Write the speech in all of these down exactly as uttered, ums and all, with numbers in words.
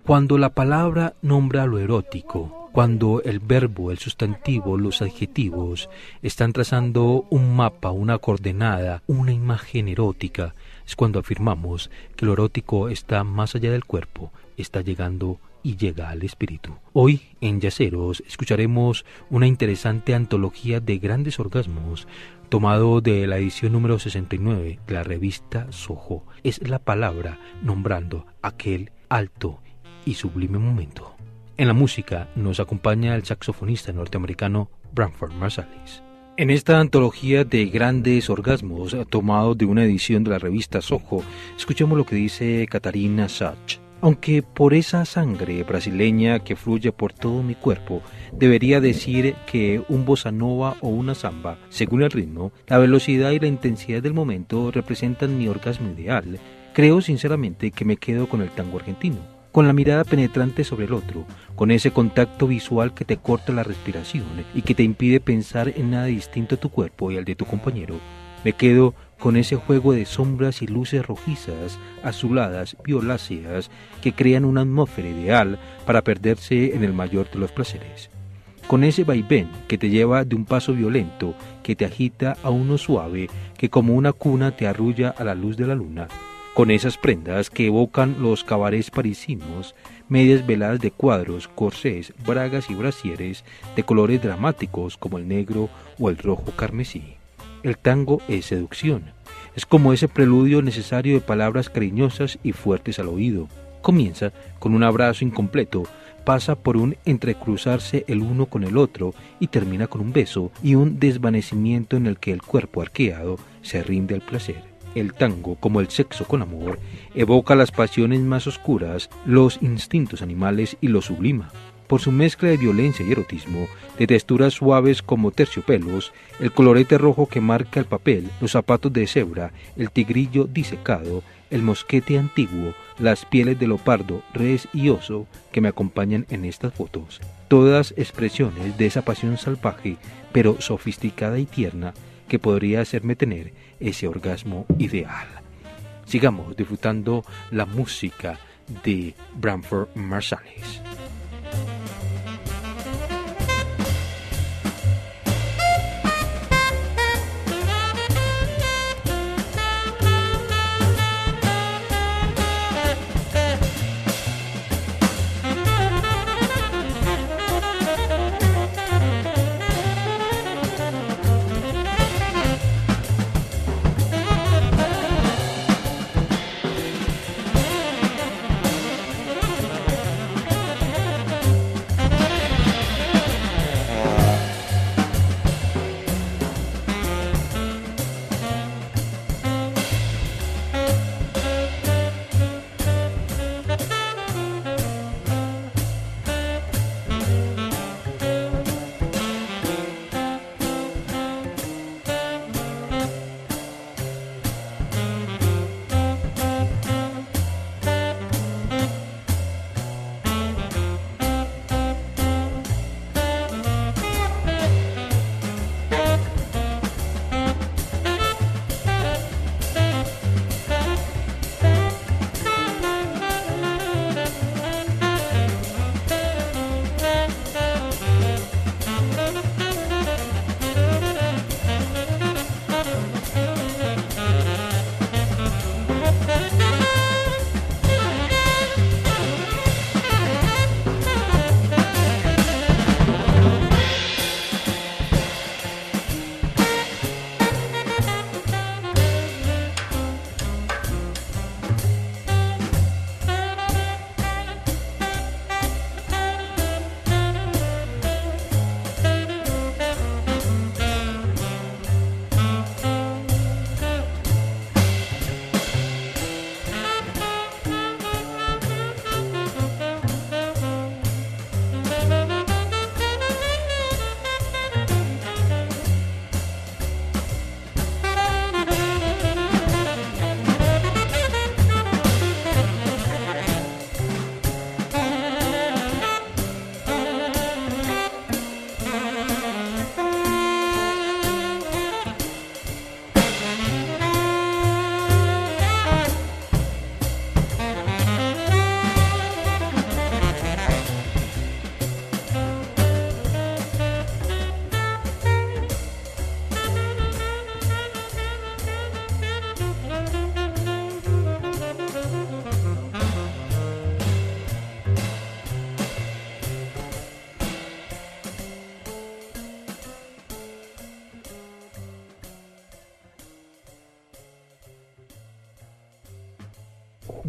Cuando la palabra nombra lo erótico, cuando el verbo, el sustantivo, los adjetivos están trazando un mapa, una coordenada, una imagen erótica, es cuando afirmamos que lo erótico está más allá del cuerpo, está llegando y llega al espíritu. Hoy en Yaceros escucharemos una interesante antología de grandes orgasmos tomado de la edición número sesenta y nueve de la revista Soho. Es la palabra nombrando aquel alto y sublime momento. En la música nos acompaña el saxofonista norteamericano Branford Marsalis. En esta antología de grandes orgasmos tomado de una edición de la revista Soho, escuchemos lo que dice Katarina Sach. Aunque por esa sangre brasileña que fluye por todo mi cuerpo, debería decir que un bossa nova o una samba, según el ritmo, la velocidad y la intensidad del momento representan mi orgasmo ideal, creo sinceramente que me quedo con el tango argentino, con la mirada penetrante sobre el otro, con ese contacto visual que te corta la respiración y que te impide pensar en nada distinto a tu cuerpo y al de tu compañero. Me quedo con ese juego de sombras y luces rojizas, azuladas, violáceas, que crean una atmósfera ideal para perderse en el mayor de los placeres. Con ese vaivén que te lleva de un paso violento, que te agita a uno suave, que como una cuna te arrulla a la luz de la luna. Con esas prendas que evocan los cabarets parisinos, medias veladas de cuadros, corsés, bragas y brasieres de colores dramáticos como el negro o el rojo carmesí. El tango es seducción, es como ese preludio necesario de palabras cariñosas y fuertes al oído. Comienza con un abrazo incompleto, pasa por un entrecruzarse el uno con el otro y termina con un beso y un desvanecimiento en el que el cuerpo arqueado se rinde al placer. El tango, como el sexo con amor, evoca las pasiones más oscuras, los instintos animales y lo sublima. Por su mezcla de violencia y erotismo, de texturas suaves como terciopelos, el colorete rojo que marca el papel, los zapatos de cebra, el tigrillo disecado, el mosquete antiguo, las pieles de leopardo, res y oso que me acompañan en estas fotos. Todas expresiones de esa pasión salvaje, pero sofisticada y tierna, que podría hacerme tener ese orgasmo ideal. Sigamos disfrutando la música de Branford Marsalis.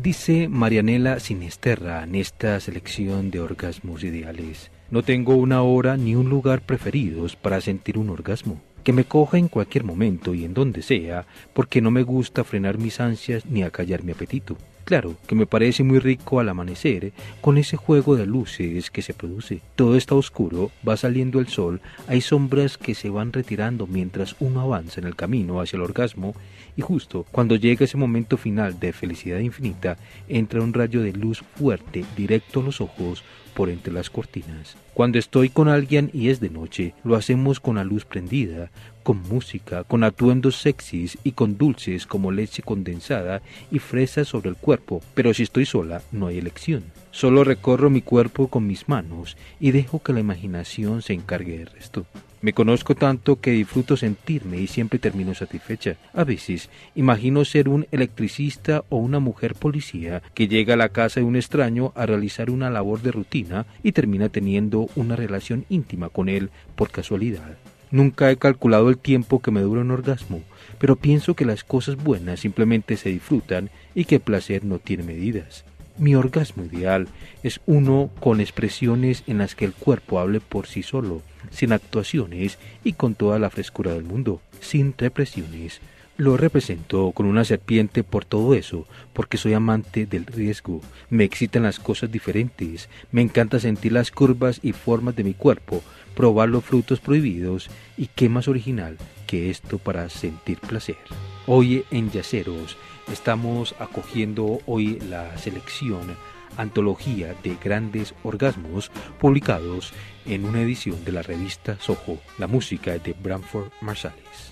Dice Marianela Sinisterra en esta selección de orgasmos ideales: no tengo una hora ni un lugar preferidos para sentir un orgasmo. Que me coja en cualquier momento y en donde sea, porque no me gusta frenar mis ansias ni acallar mi apetito. Claro, que me parece muy rico al amanecer, con ese juego de luces que se produce. Todo está oscuro, va saliendo el sol, hay sombras que se van retirando mientras uno avanza en el camino hacia el orgasmo, y justo cuando llega ese momento final de felicidad infinita, entra un rayo de luz fuerte directo a los ojos por entre las cortinas. Cuando estoy con alguien y es de noche, lo hacemos con la luz prendida, con música, con atuendos sexys y con dulces como leche condensada y fresas sobre el cuerpo, pero si estoy sola no hay elección. Solo recorro mi cuerpo con mis manos y dejo que la imaginación se encargue del resto. Me conozco tanto que disfruto sentirme y siempre termino satisfecha. A veces imagino ser un electricista o una mujer policía que llega a la casa de un extraño a realizar una labor de rutina y termina teniendo una relación íntima con él por casualidad. Nunca he calculado el tiempo que me dura un orgasmo, pero pienso que las cosas buenas simplemente se disfrutan y que el placer no tiene medidas. Mi orgasmo ideal es uno con expresiones en las que el cuerpo hable por sí solo, sin actuaciones y con toda la frescura del mundo, sin represiones. Lo represento con una serpiente por todo eso, porque soy amante del riesgo. Me excitan las cosas diferentes, me encanta sentir las curvas y formas de mi cuerpo, probar los frutos prohibidos, y qué más original que esto para sentir placer. Hoy en Yaceros estamos acogiendo hoy la selección Antología de Grandes Orgasmos, publicados en una edición de la revista Soho, la música de Branford Marsalis.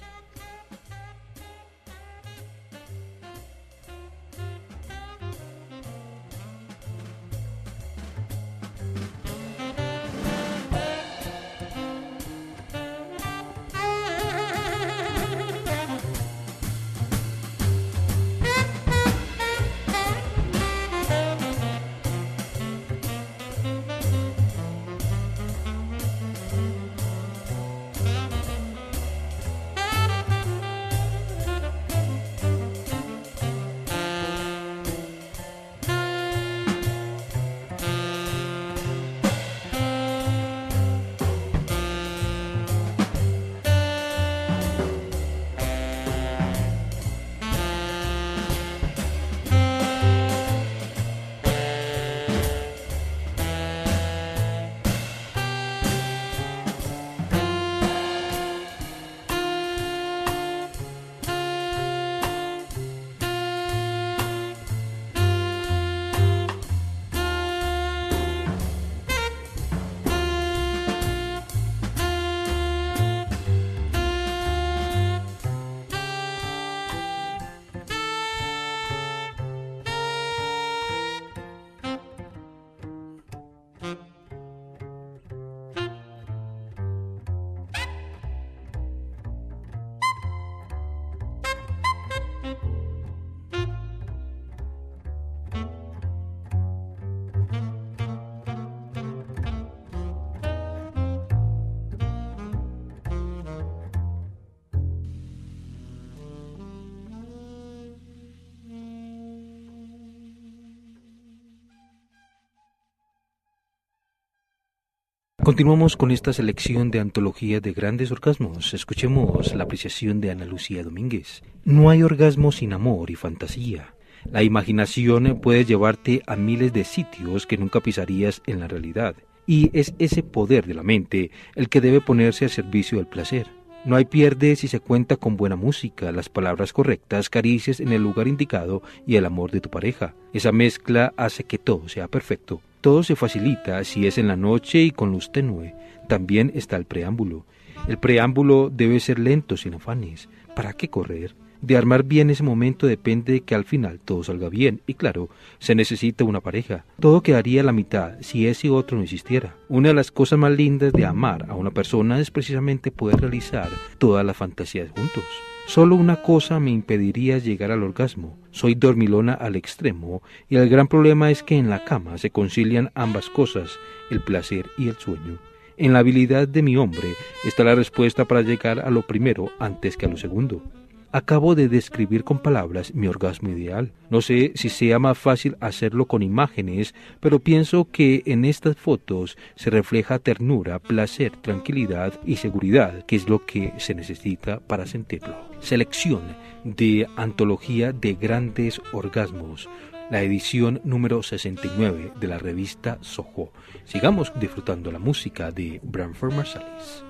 Continuamos con esta selección de antología de grandes orgasmos. Escuchemos la apreciación de Ana Lucía Domínguez. No hay orgasmo sin amor y fantasía. La imaginación puede llevarte a miles de sitios que nunca pisarías en la realidad. Y es ese poder de la mente el que debe ponerse al servicio del placer. No hay pierde si se cuenta con buena música, las palabras correctas, caricias en el lugar indicado y el amor de tu pareja. Esa mezcla hace que todo sea perfecto. Todo se facilita si es en la noche y con luz tenue. También está el preámbulo. El preámbulo debe ser lento, sin afanes. ¿Para qué correr? De armar bien ese momento depende de que al final todo salga bien. Y claro, se necesita una pareja. Todo quedaría a la mitad si ese otro no existiera. Una de las cosas más lindas de amar a una persona es precisamente poder realizar todas las fantasías juntos. Solo una cosa me impediría llegar al orgasmo. Soy dormilona al extremo y el gran problema es que en la cama se concilian ambas cosas, el placer y el sueño. En la habilidad de mi hombre está la respuesta para llegar a lo primero antes que a lo segundo. Acabo de describir con palabras mi orgasmo ideal. No sé si sea más fácil hacerlo con imágenes, pero pienso que en estas fotos se refleja ternura, placer, tranquilidad y seguridad, que es lo que se necesita para sentirlo. Selección de Antología de Grandes Orgasmos, la edición número sesenta y nueve de la revista Soho. Sigamos disfrutando la música de Branford Marsalis.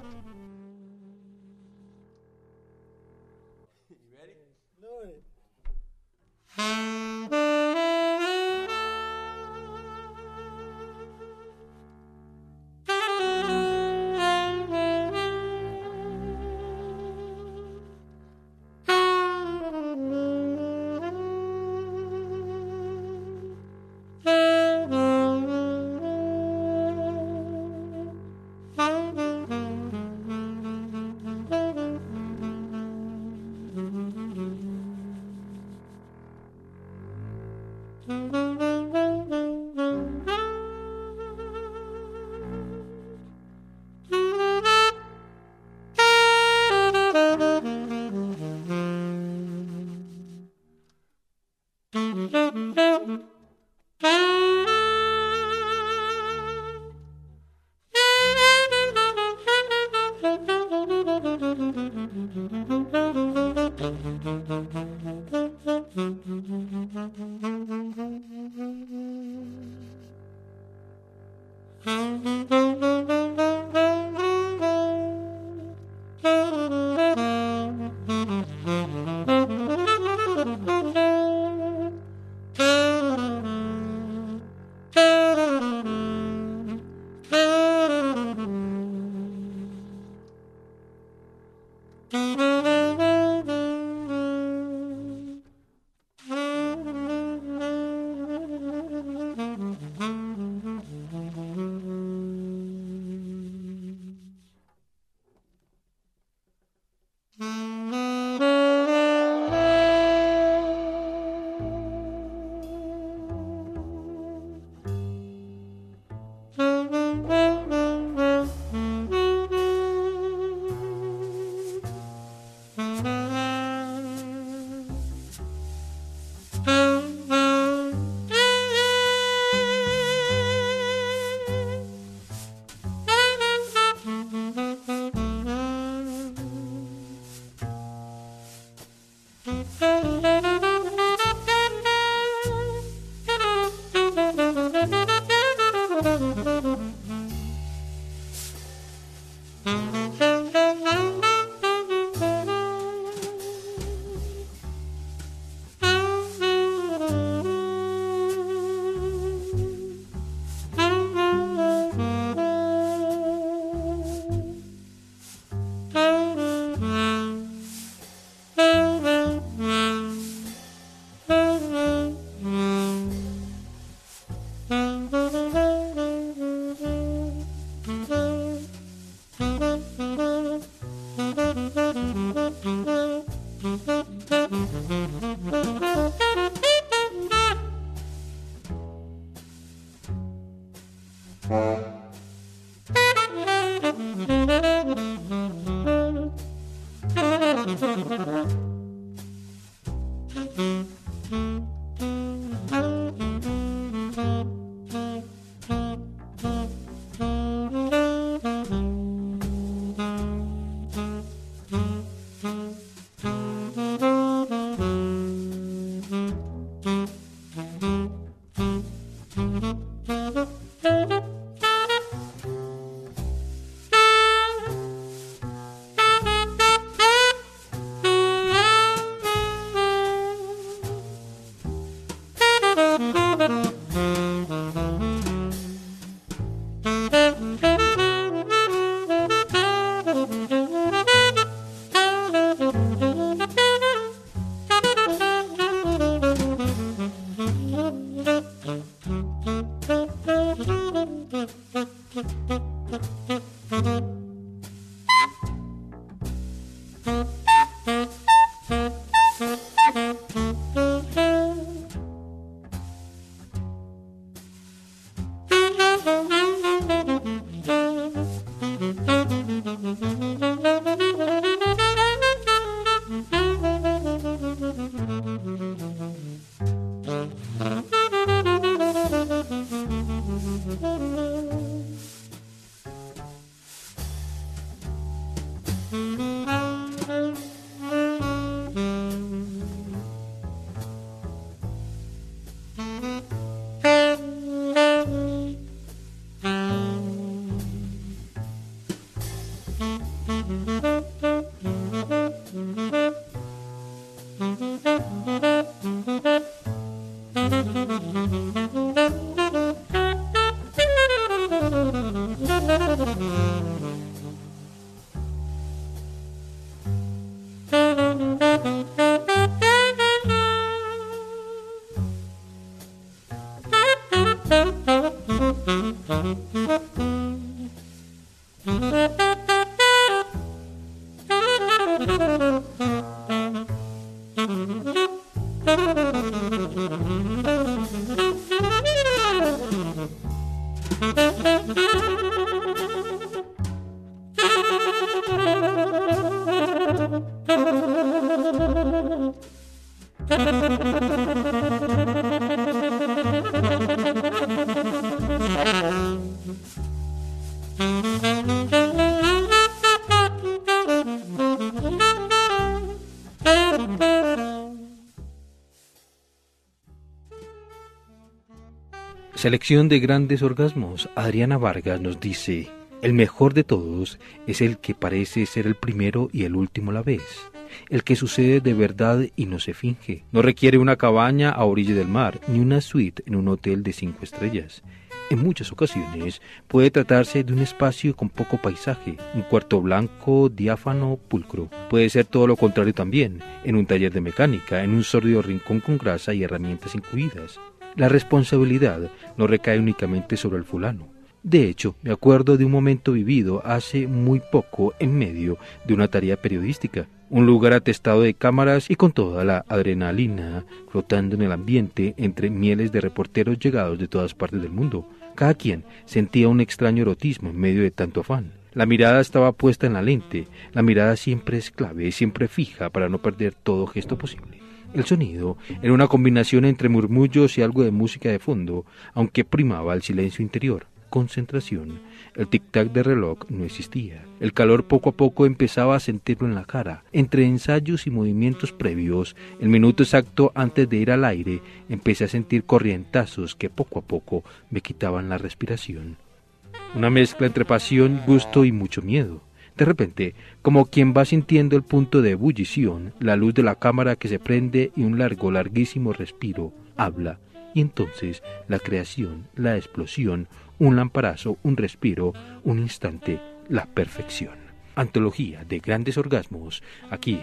Selección de grandes orgasmos. Adriana Vargas nos dice: el mejor de todos es el que parece ser el primero y el último a la vez, el que sucede de verdad y no se finge. No requiere una cabaña a orilla del mar, ni una suite en un hotel de cinco estrellas. En muchas ocasiones puede tratarse de un espacio con poco paisaje, un cuarto blanco, diáfano, pulcro. Puede ser todo lo contrario también, en un taller de mecánica, en un sórdido rincón con grasa y herramientas incluidas. La responsabilidad no recae únicamente sobre el fulano. De hecho, me acuerdo de un momento vivido hace muy poco en medio de una tarea periodística. Un lugar atestado de cámaras y con toda la adrenalina flotando en el ambiente entre mieles de reporteros llegados de todas partes del mundo. Cada quien sentía un extraño erotismo en medio de tanto afán. La mirada estaba puesta en la lente. La mirada siempre es clave, siempre fija para no perder todo gesto posible. El sonido era una combinación entre murmullos y algo de música de fondo, aunque primaba el silencio interior. Concentración. El tic-tac de reloj no existía. El calor poco a poco empezaba a sentirlo en la cara. Entre ensayos y movimientos previos, el minuto exacto antes de ir al aire, empecé a sentir corrientazos que poco a poco me quitaban la respiración. Una mezcla entre pasión, gusto y mucho miedo. De repente, como quien va sintiendo el punto de ebullición, la luz de la cámara que se prende y un largo, larguísimo respiro, habla, y entonces la creación, la explosión, un lamparazo, un respiro, un instante, la perfección. Antología de grandes orgasmos, aquí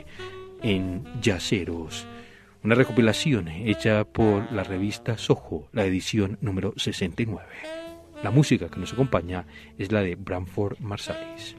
en Yaceros, una recopilación hecha por la revista Soho, la edición número sesenta y nueve. La música que nos acompaña es la de Branford Marsalis.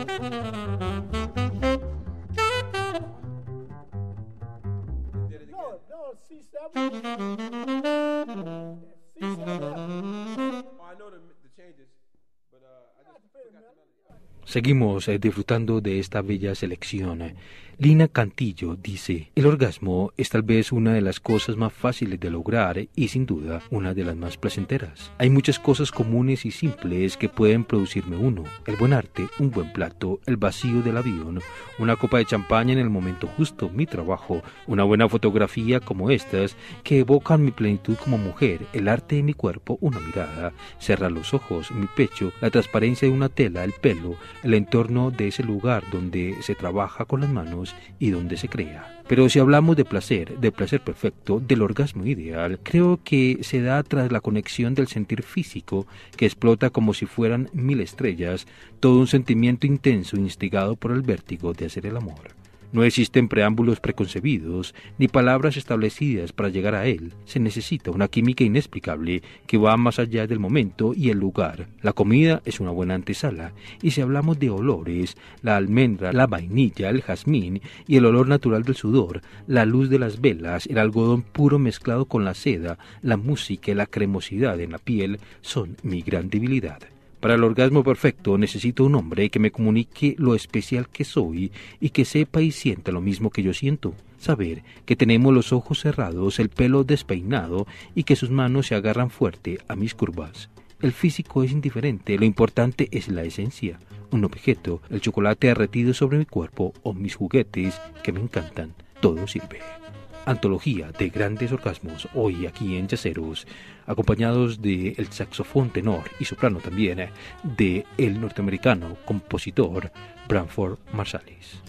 Seguimos eh, disfrutando de esta bella selección. Lina Cantillo dice, el orgasmo es tal vez una de las cosas más fáciles de lograr y sin duda una de las más placenteras. Hay muchas cosas comunes y simples que pueden producirme uno. El buen arte, un buen plato, el vacío del avión, una copa de champaña en el momento justo, mi trabajo, una buena fotografía como estas que evocan mi plenitud como mujer, el arte de mi cuerpo, una mirada, cerrar los ojos, mi pecho, la transparencia de una tela, el pelo, el entorno de ese lugar donde se trabaja con las manos y donde se crea. Pero si hablamos de placer, del placer perfecto, del orgasmo ideal, creo que se da tras la conexión del sentir físico que explota como si fueran mil estrellas, todo un sentimiento intenso instigado por el vértigo de hacer el amor. No existen preámbulos preconcebidos ni palabras establecidas para llegar a él. Se necesita una química inexplicable que va más allá del momento y el lugar. La comida es una buena antesala, y si hablamos de olores, la almendra, la vainilla, el jazmín y el olor natural del sudor, la luz de las velas, el algodón puro mezclado con la seda, la música y la cremosidad en la piel son mi gran debilidad. Para el orgasmo perfecto necesito un hombre que me comunique lo especial que soy y que sepa y sienta lo mismo que yo siento. Saber que tenemos los ojos cerrados, el pelo despeinado y que sus manos se agarran fuerte a mis curvas. El físico es indiferente, lo importante es la esencia. Un objeto, el chocolate derretido sobre mi cuerpo o mis juguetes que me encantan, todo sirve. Antología de grandes orgasmos, hoy aquí en Yaceros, acompañados de el saxofón tenor y soprano también de el norteamericano compositor Branford Marsalis.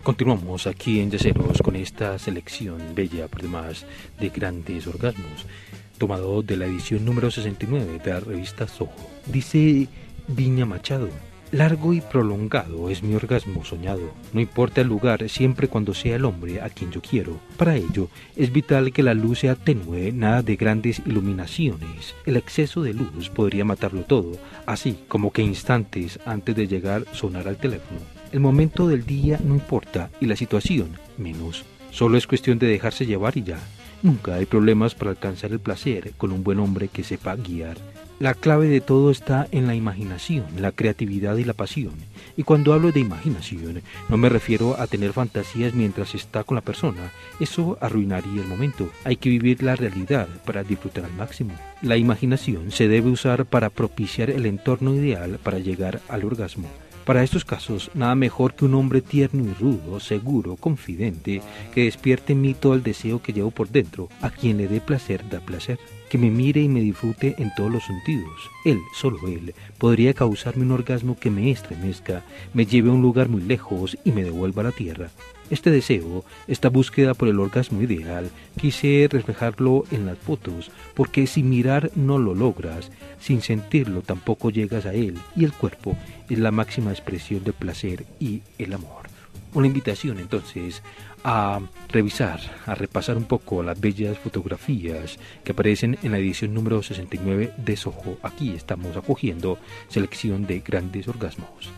Continuamos aquí en Yaceros con esta selección bella por demás de grandes orgasmos, tomado de la edición número sesenta y nueve de la revista Soho. Dice Viña Machado: largo y prolongado es mi orgasmo soñado, no importa el lugar, siempre cuando sea el hombre a quien yo quiero. Para ello es vital que la luz sea tenue, nada de grandes iluminaciones. El exceso de luz podría matarlo todo, así como que instantes antes de llegar sonara el teléfono. El momento del día no importa y la situación menos. Solo es cuestión de dejarse llevar y ya. Nunca hay problemas para alcanzar el placer con un buen hombre que sepa guiar. La clave de todo está en la imaginación, la creatividad y la pasión. Y cuando hablo de imaginación, no me refiero a tener fantasías mientras está con la persona. Eso arruinaría el momento. Hay que vivir la realidad para disfrutar al máximo. La imaginación se debe usar para propiciar el entorno ideal para llegar al orgasmo. Para estos casos, nada mejor que un hombre tierno y rudo, seguro, confidente, que despierte en mí todo el deseo que llevo por dentro. A quien le dé placer, da placer. Que me mire y me disfrute en todos los sentidos. Él, solo él, podría causarme un orgasmo que me estremezca, me lleve a un lugar muy lejos y me devuelva a la tierra. Este deseo, esta búsqueda por el orgasmo ideal, quise reflejarlo en las fotos, porque sin mirar no lo logras, sin sentirlo tampoco llegas a él, y el cuerpo es la máxima expresión del placer y el amor. Una invitación entonces a revisar, a repasar un poco las bellas fotografías que aparecen en la edición número sesenta y nueve de Soho. Aquí estamos acogiendo selección de grandes orgasmos.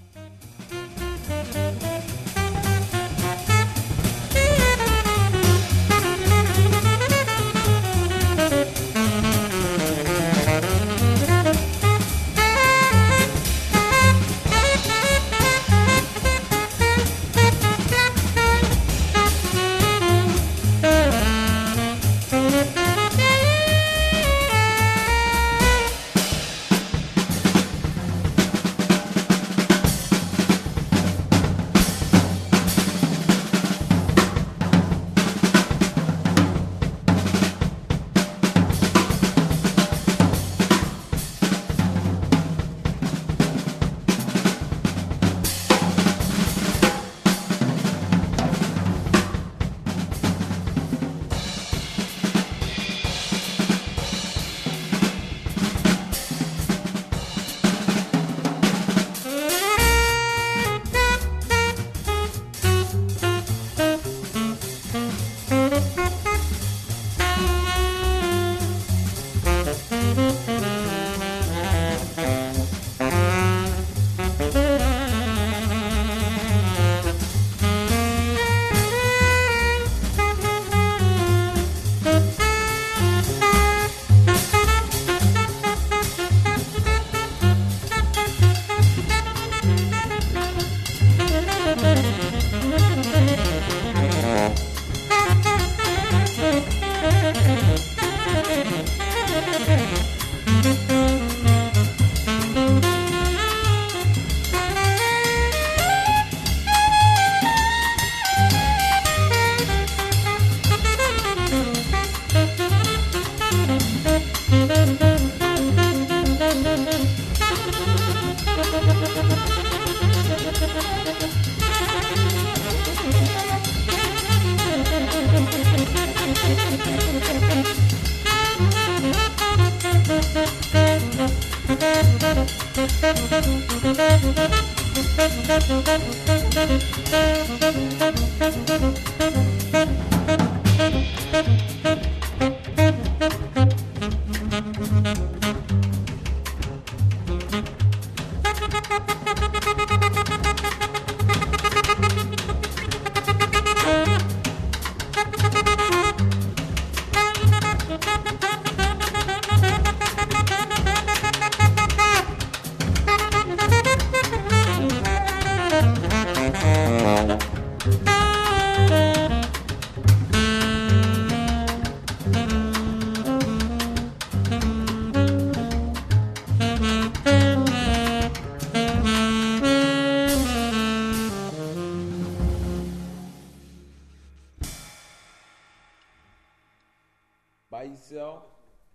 By yourself,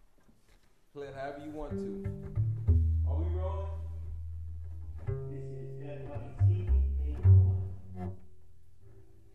play it however you want to. Are we rolling? This is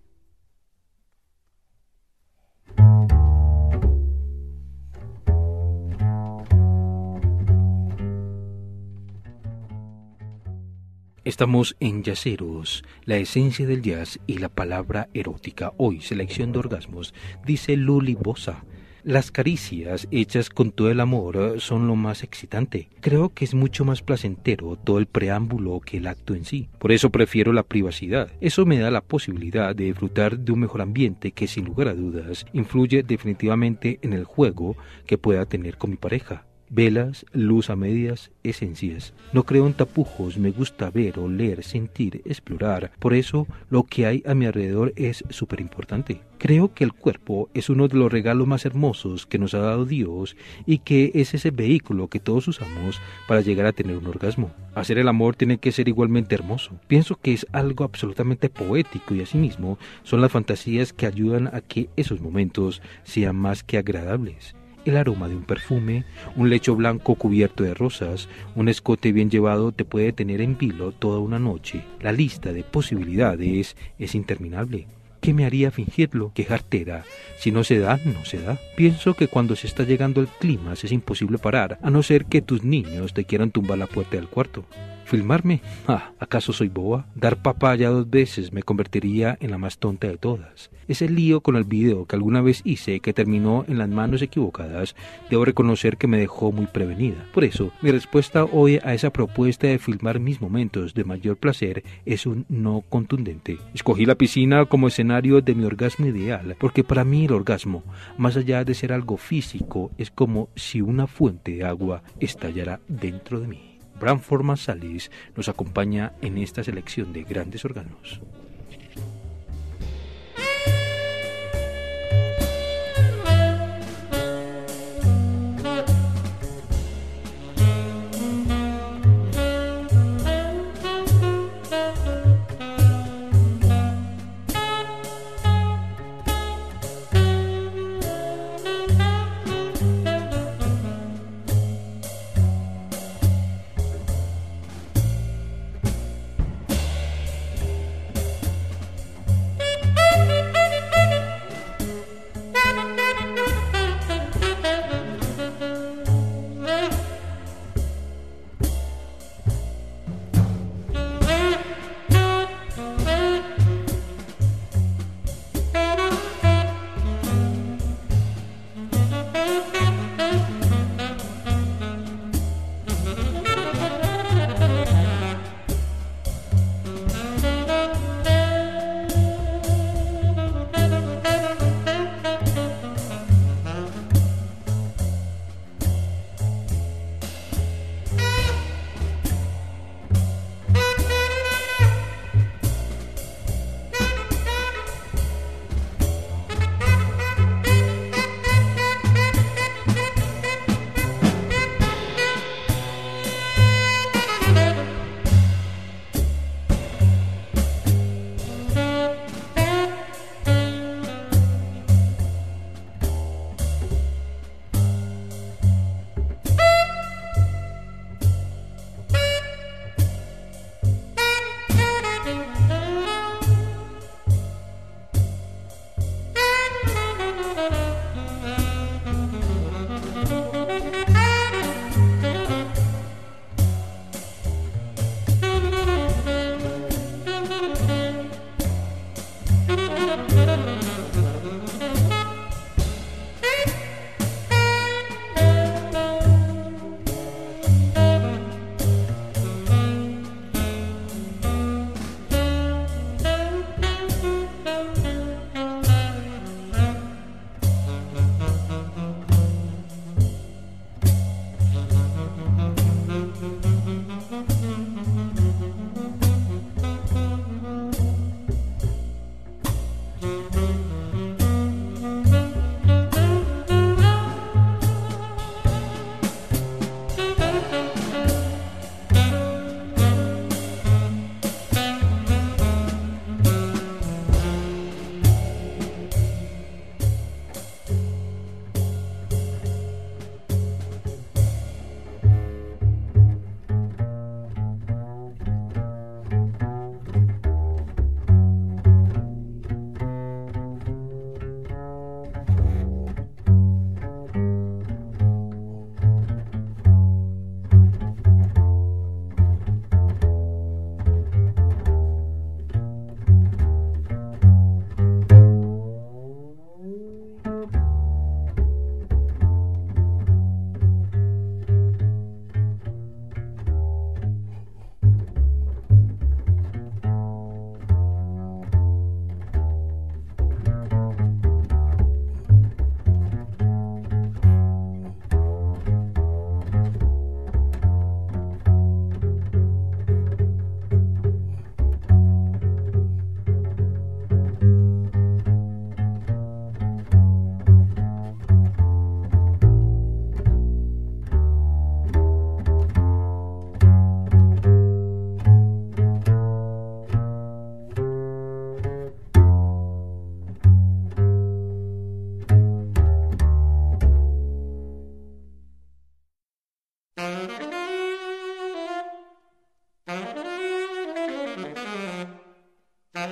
Estamos en Yaceros, la esencia del jazz y la palabra erótica. Hoy, selección de orgasmos, dice Luli Bosa. Las caricias hechas con todo el amor son lo más excitante. Creo que es mucho más placentero todo el preámbulo que el acto en sí. Por eso prefiero la privacidad. Eso me da la posibilidad de disfrutar de un mejor ambiente que, sin lugar a dudas, influye definitivamente en el juego que pueda tener con mi pareja. Velas, luz a medias, esencias. No creo en tapujos, me gusta ver, oler, sentir, explorar. Por eso lo que hay a mi alrededor es súper importante. Creo que el cuerpo es uno de los regalos más hermosos que nos ha dado Dios y que es ese vehículo que todos usamos para llegar a tener un orgasmo. Hacer el amor tiene que ser igualmente hermoso. Pienso que es algo absolutamente poético y asimismo son las fantasías que ayudan a que esos momentos sean más que agradables. El aroma de un perfume, un lecho blanco cubierto de rosas, un escote bien llevado te puede tener en vilo toda una noche. La lista de posibilidades es interminable. ¿Qué me haría fingirlo? ¿Qué jartera? Si no se da, no se da. Pienso que cuando se está llegando al clima es imposible parar, a no ser que tus niños te quieran tumbar la puerta del cuarto. ¿Filmarme? Ah, ¿acaso soy boba? Dar papaya dos veces me convertiría en la más tonta de todas. Ese lío con el video que alguna vez hice que terminó en las manos equivocadas, debo reconocer que me dejó muy prevenida. Por eso, mi respuesta hoy a esa propuesta de filmar mis momentos de mayor placer es un no contundente. Escogí la piscina como escenario de mi orgasmo ideal, porque para mí el orgasmo, más allá de ser algo físico, es como si una fuente de agua estallara dentro de mí. Branford Marsalis nos acompaña en esta selección de grandes orgasmos.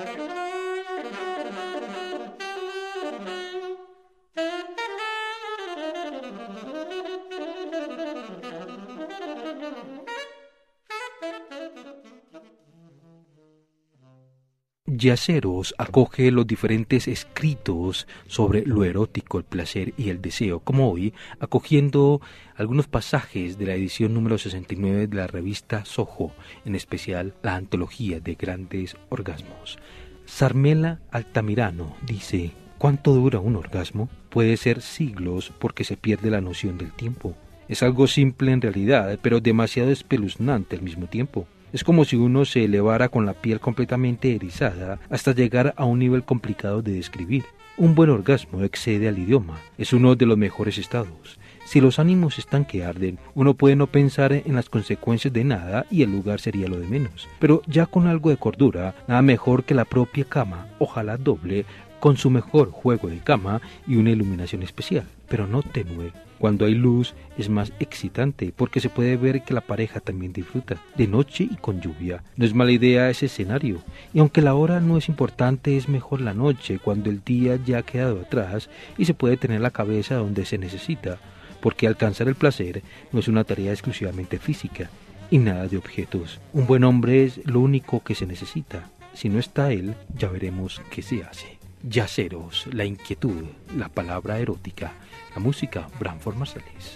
Yaceros acoge los diferentes escritos sobre lo erótico, el placer y el deseo, como hoy, acogiendo algunos pasajes de la edición número sesenta y nueve de la revista Soho, en especial la antología de grandes orgasmos. Sarmela Altamirano dice: ¿cuánto dura un orgasmo? Puede ser siglos porque se pierde la noción del tiempo. Es algo simple en realidad, pero demasiado espeluznante al mismo tiempo. Es como si uno se elevara con la piel completamente erizada hasta llegar a un nivel complicado de describir. Un buen orgasmo excede al idioma, es uno de los mejores estados. Si los ánimos están que arden, uno puede no pensar en las consecuencias de nada y el lugar sería lo de menos. Pero ya con algo de cordura, nada mejor que la propia cama, ojalá doble, con su mejor juego de cama y una iluminación especial, pero no tenue. Cuando hay luz es más excitante porque se puede ver que la pareja también disfruta, de noche y con lluvia. No es mala idea ese escenario, y aunque la hora no es importante, es mejor la noche cuando el día ya ha quedado atrás y se puede tener la cabeza donde se necesita, porque alcanzar el placer no es una tarea exclusivamente física y nada de objetos. Un buen hombre es lo único que se necesita. Si no está él, ya veremos qué se hace. Yaceros, la inquietud, la palabra erótica, la música, Branford Marsalis.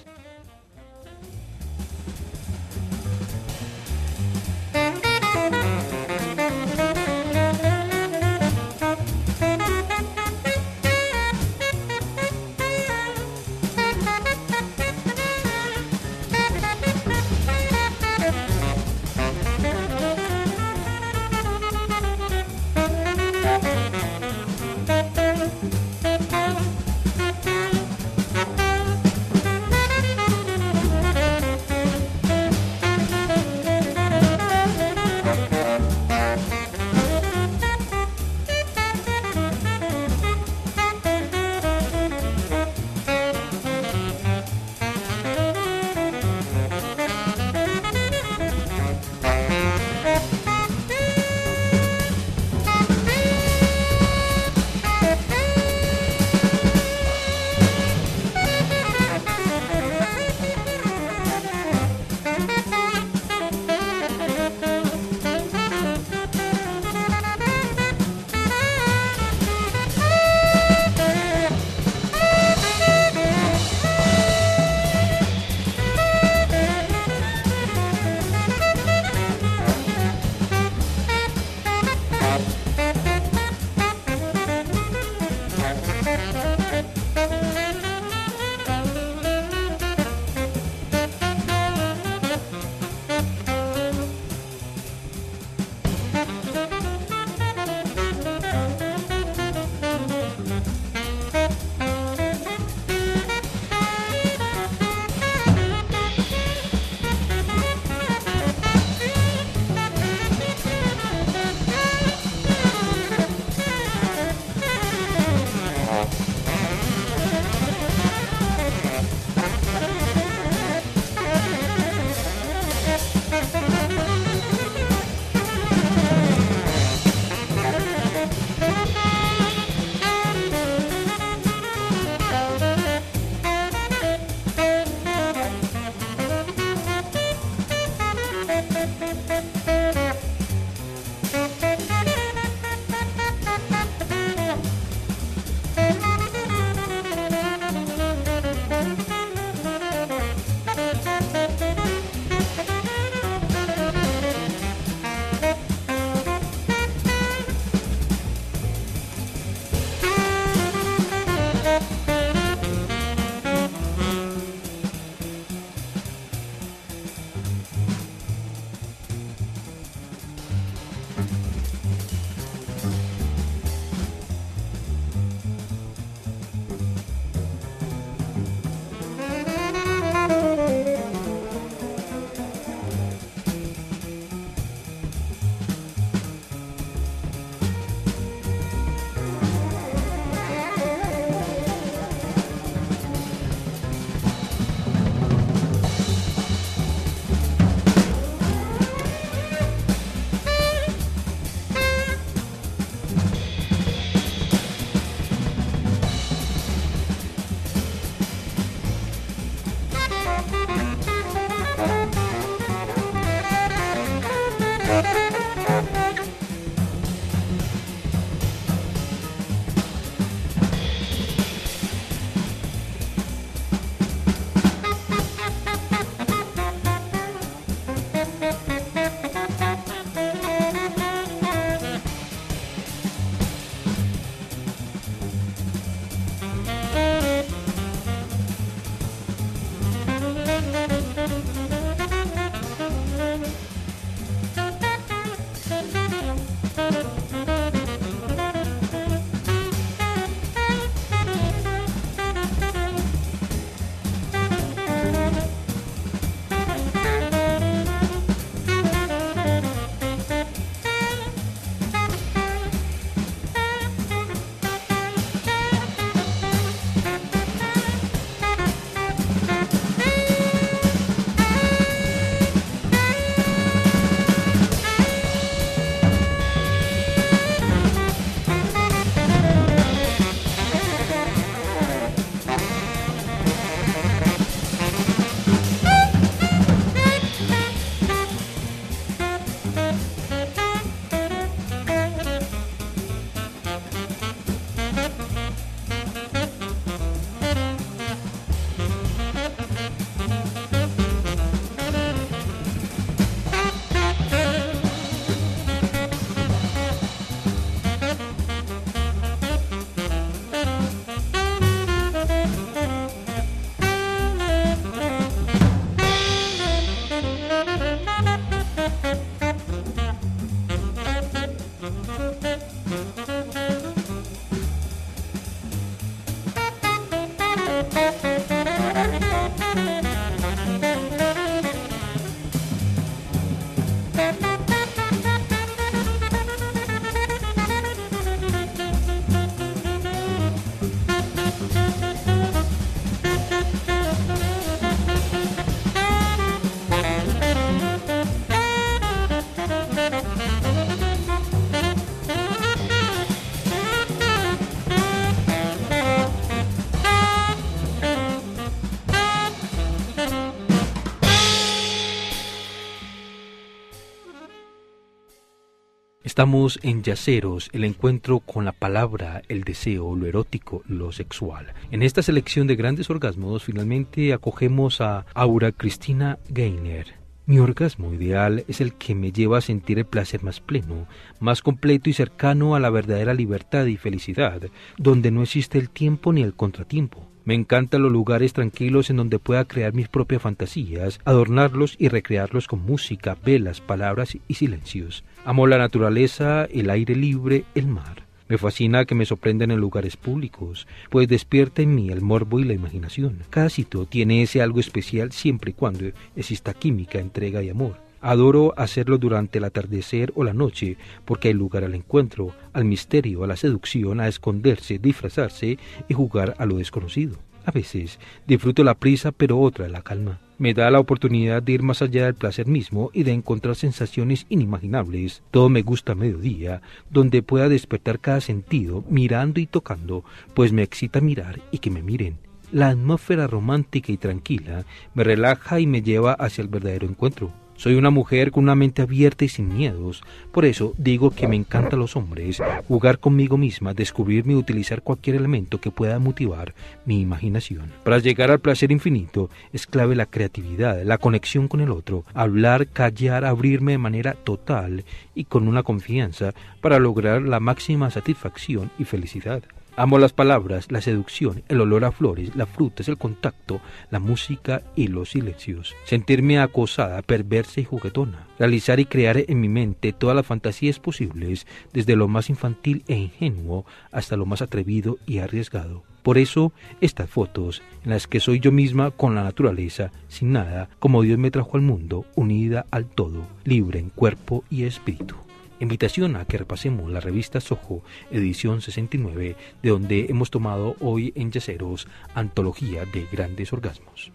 Estamos en Yaceros, el encuentro con la palabra, el deseo, lo erótico, lo sexual. En esta selección de grandes orgasmos, finalmente acogemos a Aura Cristina Gaynor. Mi orgasmo ideal es el que me lleva a sentir el placer más pleno, más completo y cercano a la verdadera libertad y felicidad, donde no existe el tiempo ni el contratiempo. Me encantan los lugares tranquilos en donde pueda crear mis propias fantasías, adornarlos y recrearlos con música, velas, palabras y silencios. Amo la naturaleza, el aire libre, el mar. Me fascina que me sorprendan en lugares públicos, pues despierta en mí el morbo y la imaginación. Cada sitio tiene ese algo especial siempre y cuando exista química, entrega y amor. Adoro hacerlo durante el atardecer o la noche, porque hay lugar al encuentro, al misterio, a la seducción, a esconderse, disfrazarse y jugar a lo desconocido. A veces disfruto la prisa, pero otra la calma. Me da la oportunidad de ir más allá del placer mismo y de encontrar sensaciones inimaginables. Todo me gusta a mediodía, donde pueda despertar cada sentido, mirando y tocando, pues me excita mirar y que me miren. La atmósfera romántica y tranquila me relaja y me lleva hacia el verdadero encuentro. Soy una mujer con una mente abierta y sin miedos, por eso digo que me encantan los hombres, jugar conmigo misma, descubrirme y utilizar cualquier elemento que pueda motivar mi imaginación. Para llegar al placer infinito es clave la creatividad, la conexión con el otro, hablar, callar, abrirme de manera total y con una confianza para lograr la máxima satisfacción y felicidad. Amo las palabras, la seducción, el olor a flores, las frutas, el contacto, la música y los silencios. Sentirme acosada, perversa y juguetona. Realizar y crear en mi mente todas las fantasías posibles, desde lo más infantil e ingenuo hasta lo más atrevido y arriesgado. Por eso, estas fotos, en las que soy yo misma con la naturaleza, sin nada, como Dios me trajo al mundo, unida al todo, libre en cuerpo y espíritu. Invitación a que repasemos la revista Soho, edición sesenta y nueve, de donde hemos tomado hoy en Yaceros, antología de grandes orgasmos.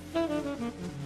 Thank